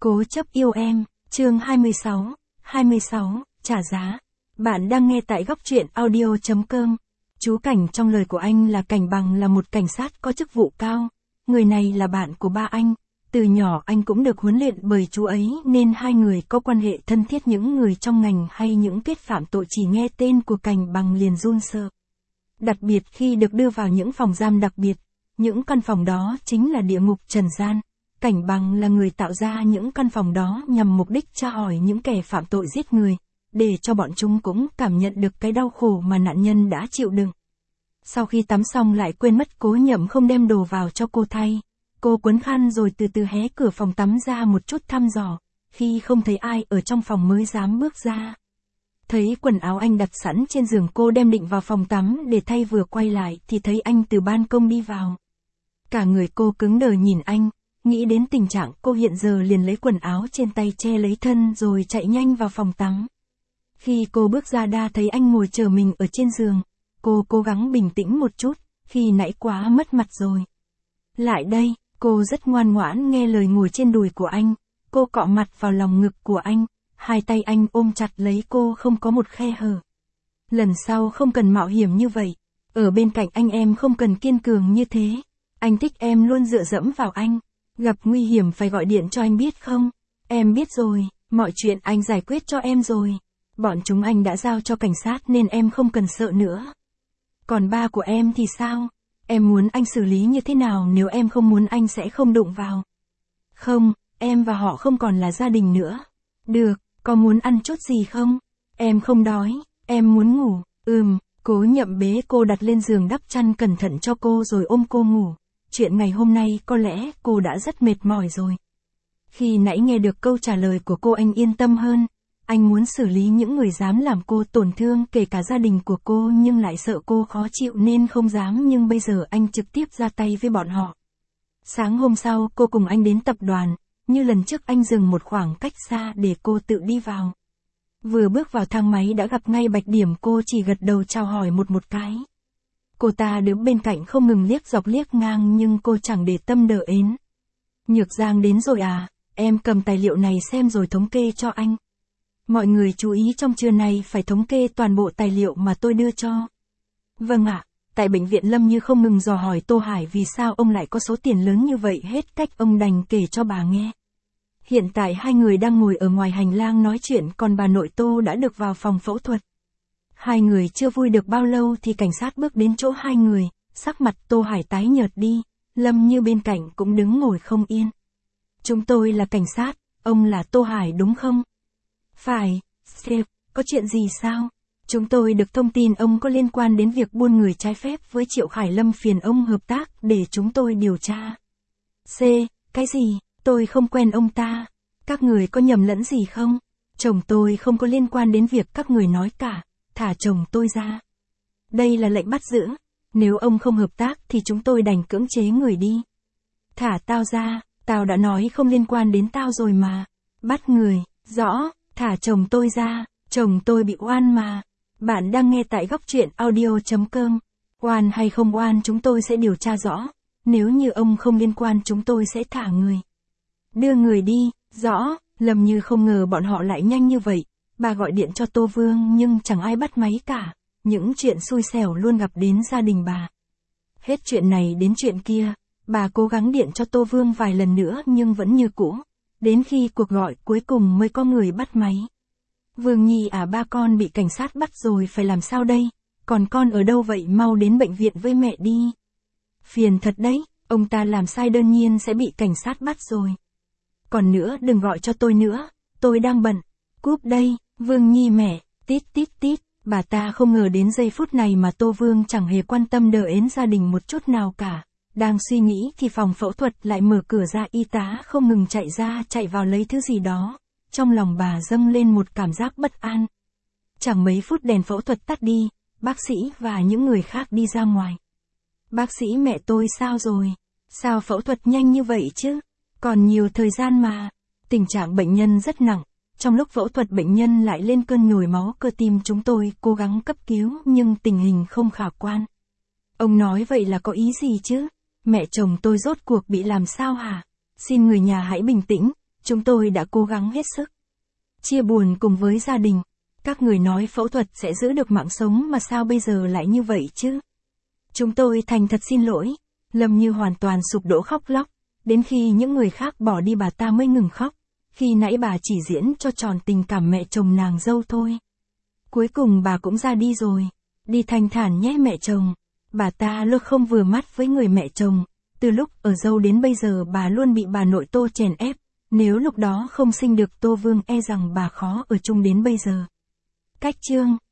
Cố chấp yêu em, chương 26, trả giá. Bạn đang nghe tại góc truyện audio.com. Chú Cảnh trong lời của anh là Cảnh Bằng là một cảnh sát có chức vụ cao. Người này là bạn của ba anh. Từ nhỏ anh cũng được huấn luyện bởi chú ấy nên hai người có quan hệ thân thiết. Những người trong ngành hay những kết phạm tội chỉ nghe tên của Cảnh Bằng liền run sợ. Đặc biệt khi được đưa vào những phòng giam đặc biệt. Những căn phòng đó chính là địa ngục trần gian. Cảnh Bằng là người tạo ra những căn phòng đó nhằm mục đích tra hỏi những kẻ phạm tội giết người, để cho bọn chúng cũng cảm nhận được cái đau khổ mà nạn nhân đã chịu đựng. Sau khi tắm xong lại quên mất Cố Nhậm không đem đồ vào cho cô thay. Cô quấn khăn rồi từ từ hé cửa phòng tắm ra một chút thăm dò, khi không thấy ai ở trong phòng mới dám bước ra. Thấy quần áo anh đặt sẵn trên giường, cô đem định vào phòng tắm để thay, vừa quay lại thì thấy anh từ ban công đi vào. Cả người cô cứng đờ nhìn anh. Nghĩ đến tình trạng cô hiện giờ liền lấy quần áo trên tay che lấy thân rồi chạy nhanh vào phòng tắm. Khi cô bước ra đã thấy anh ngồi chờ mình ở trên giường. Cô cố gắng bình tĩnh một chút, khi nãy quá mất mặt rồi. Lại đây, cô rất ngoan ngoãn nghe lời ngồi trên đùi của anh. Cô cọ mặt vào lòng ngực của anh, hai tay anh ôm chặt lấy cô không có một khe hở. Lần sau không cần mạo hiểm như vậy. Ở bên cạnh anh em không cần kiên cường như thế. Anh thích em luôn dựa dẫm vào anh. Gặp nguy hiểm phải gọi điện cho anh biết không? Em biết rồi, mọi chuyện anh giải quyết cho em rồi. Bọn chúng anh đã giao cho cảnh sát nên em không cần sợ nữa. Còn ba của em thì sao? Em muốn anh xử lý như thế nào nếu em không muốn anh sẽ không đụng vào? Không, em và họ không còn là gia đình nữa. Được, có muốn ăn chút gì không? Em không đói, em muốn ngủ. Cố Nhậm bế cô đặt lên giường, đắp chăn cẩn thận cho cô rồi ôm cô ngủ. Chuyện ngày hôm nay có lẽ cô đã rất mệt mỏi rồi. Khi nãy nghe được câu trả lời của cô anh yên tâm hơn. Anh muốn xử lý những người dám làm cô tổn thương, kể cả gia đình của cô, nhưng lại sợ cô khó chịu nên không dám, nhưng bây giờ anh trực tiếp ra tay với bọn họ. Sáng hôm sau cô cùng anh đến tập đoàn. Như lần trước anh dừng một khoảng cách xa để cô tự đi vào. Vừa bước vào thang máy đã gặp ngay Bạch Điểm, cô chỉ gật đầu chào hỏi một cái. Cô ta đứng bên cạnh không ngừng liếc dọc liếc ngang nhưng cô chẳng để tâm đờ ến. Nhược Giang đến rồi à, em cầm tài liệu này xem rồi thống kê cho anh. Mọi người chú ý trong trưa này phải thống kê toàn bộ tài liệu mà tôi đưa cho. Vâng ạ, tại bệnh viện Lâm Như không ngừng dò hỏi Tô Hải vì sao ông lại có số tiền lớn như vậy, hết cách ông đành kể cho bà nghe. Hiện tại hai người đang ngồi ở ngoài hành lang nói chuyện, còn bà nội Tô đã được vào phòng phẫu thuật. Hai người chưa vui được bao lâu thì cảnh sát bước đến chỗ hai người, sắc mặt Tô Hải tái nhợt đi, Lâm Như bên cạnh cũng đứng ngồi không yên. Chúng tôi là cảnh sát, ông là Tô Hải đúng không? Phải, sếp, có chuyện gì sao? Chúng tôi được thông tin ông có liên quan đến việc buôn người trái phép với Triệu Khải Lâm, phiền ông hợp tác để chúng tôi điều tra. Cái gì? Tôi không quen ông ta. Các người có nhầm lẫn gì không? Chồng tôi không có liên quan đến việc các người nói cả. Thả chồng tôi ra. Đây là lệnh bắt giữ. Nếu ông không hợp tác thì chúng tôi đành cưỡng chế người đi. Thả tao ra, tao đã nói không liên quan đến tao rồi mà. Bắt người, rõ, thả chồng tôi ra, chồng tôi bị oan mà. Bạn đang nghe tại góc truyện audio.com. Oan hay không oan chúng tôi sẽ điều tra rõ. Nếu như ông không liên quan chúng tôi sẽ thả người. Đưa người đi, rõ. Lâm Như không ngờ bọn họ lại nhanh như vậy. Bà gọi điện cho Tô Vương nhưng chẳng ai bắt máy cả. Những chuyện xui xẻo luôn gặp đến gia đình bà. Hết chuyện này đến chuyện kia, bà cố gắng điện cho Tô Vương vài lần nữa nhưng vẫn như cũ. Đến khi cuộc gọi cuối cùng mới có người bắt máy. Vương Nhi à, ba con bị cảnh sát bắt rồi, phải làm sao đây? Còn con ở đâu vậy, mau đến bệnh viện với mẹ đi. Phiền thật đấy, ông ta làm sai đương nhiên sẽ bị cảnh sát bắt rồi. Còn nữa đừng gọi cho tôi nữa, tôi đang bận. Cúp đây. Vương Nhi mẹ, tít. Bà ta không ngờ đến giây phút này mà Tô Vương chẳng hề quan tâm đờ ến gia đình một chút nào cả. Đang suy nghĩ thì phòng phẫu thuật lại mở cửa ra, y tá không ngừng chạy vào lấy thứ gì đó. Trong lòng bà dâng lên một cảm giác bất an. Chẳng mấy phút đèn phẫu thuật tắt đi, bác sĩ và những người khác đi ra ngoài. Bác sĩ, mẹ tôi sao rồi? Sao phẫu thuật nhanh như vậy chứ? Còn nhiều thời gian mà. Tình trạng bệnh nhân rất nặng. Trong lúc phẫu thuật bệnh nhân lại lên cơn nhồi máu cơ tim, chúng tôi cố gắng cấp cứu nhưng tình hình không khả quan. Ông nói vậy là có ý gì chứ? Mẹ chồng tôi rốt cuộc bị làm sao hả? Xin người nhà hãy bình tĩnh, Chúng tôi đã cố gắng hết sức. Chia buồn cùng với gia đình. Các người nói phẫu thuật sẽ giữ được mạng sống mà sao bây giờ lại như vậy chứ? Chúng tôi thành thật xin lỗi. Lâm Như hoàn toàn sụp đổ khóc lóc. Đến khi những người khác bỏ đi bà ta mới ngừng khóc. Khi nãy bà chỉ diễn cho tròn tình cảm mẹ chồng nàng dâu thôi. Cuối cùng bà cũng ra đi rồi. Đi thanh thản nhé mẹ chồng. Bà ta luôn không vừa mắt với người mẹ chồng. Từ lúc ở dâu đến bây giờ bà luôn bị bà nội Tô chèn ép. Nếu lúc đó không sinh được Tô Vương e rằng bà khó ở chung đến bây giờ. Cách chương